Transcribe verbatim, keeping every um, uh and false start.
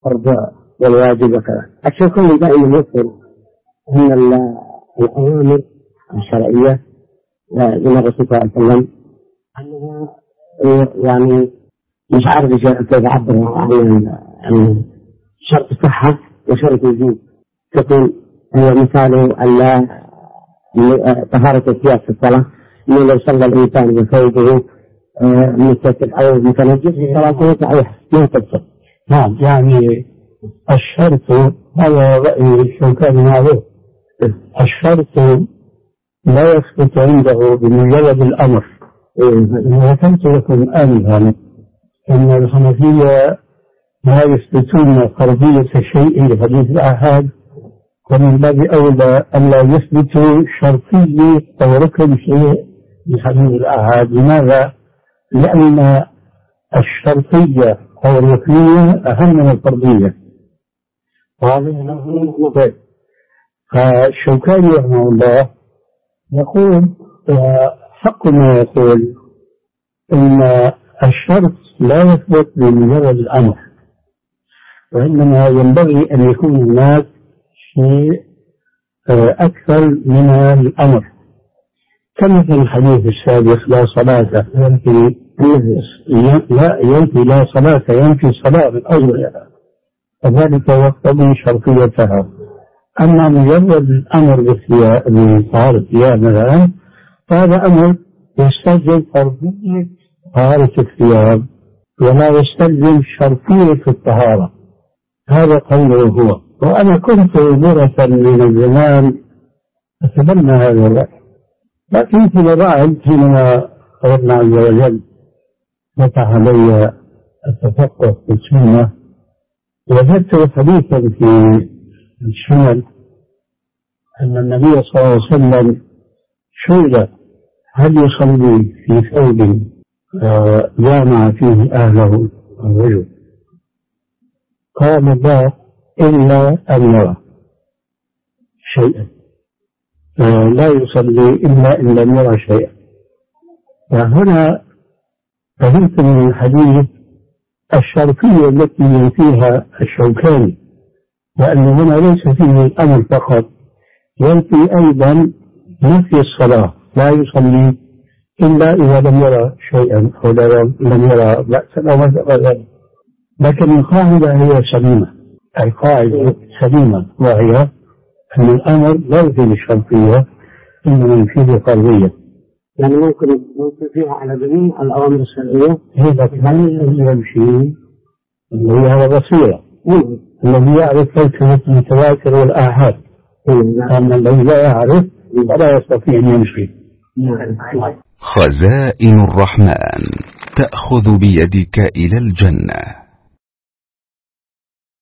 الفرض والواجب وكذا. الشيخ دائما يذكر أن الأوامر الشرعية من الرسول صلى الله عليه وسلم أنها يعني مش عارف كيف أعبر عن شرط الصحة وشرط الوجوب. تكون هو مثاله أن طهارة الثياب في الصلاة، إنه لو صلى الإنسان بثوبه متسع أو متنجس صلاته صحيحة ما تبصر. نعم، يعني الشرط هذا رأي الشوكاني معروف، الشرط لا يثبت عنده بمجرد الأمر. ذكرت لكم آنفا أن الحنفية لا يثبتون فرضية شيء لحديث الآحاد، ومن باب أولى ألا يثبتوا شرطية أو ركن شيء لحديث الآحاد. لماذا؟ لأن الشرطية أو الركنية أهم من الفرضية. فالشوكاني رحمه الله يقول حق ما يقول إن الشرط لا يثبت بمجرد الأمر، وإنما ينبغي أن يكون هناك شيء أكثر من الأمر، كما في الحديث السابق لا صلاة ينفي لا ينفي لا صلاة ينفي صلاة من أولها، وذلك يقتضي شرطيتها. أما مجرد الأمر بطهارة الثياب مثلا فهذا أمر يستلزم فرضية طهارة الثياب ولا يستلزم شرطية الطهارة. هذا قوله هو. وأنا كنت مرة من الزمان أتبنى هذا الرأي، لكن فيما بعد حينما ربنا عز وجل فتح علي التفقه في السنة وجدت حديثا في السنن أن النبي صلى الله عليه وسلم سئل هل يصلي في ثوب جامع فيه أهله الرجل؟ قال لا، إلا أن يرى شيئا، لا يصلي إلا إن لم يرى شيئا. وهنا فهمت من الحديث الشرطية التي ينفيها الشوكاني، لأن هنا ليس فيه الأمر فقط، ينفي أيضا نفي الصلاة، لا يصلي إلا إذا لم يرى شيئا أو لم يرى بأسا أو ما شابه ذلك. لكن القاعدة هي سليمة، القاعدة سليمة، وهي أن الأمر لا يفيد الشرطية إنما يفيد الفرضية. يعني ممكن ممكن فيها على جميع الأوامر الشرعية. هذا كمان يمشي اللي هي البصيرة الذي يعرف فلسفة المتواتر والآحاد، أما الذي لا يعرف فلا يستطيع أن يمشي. خزائن الرحمن تأخذ بيدك إلى الجنة.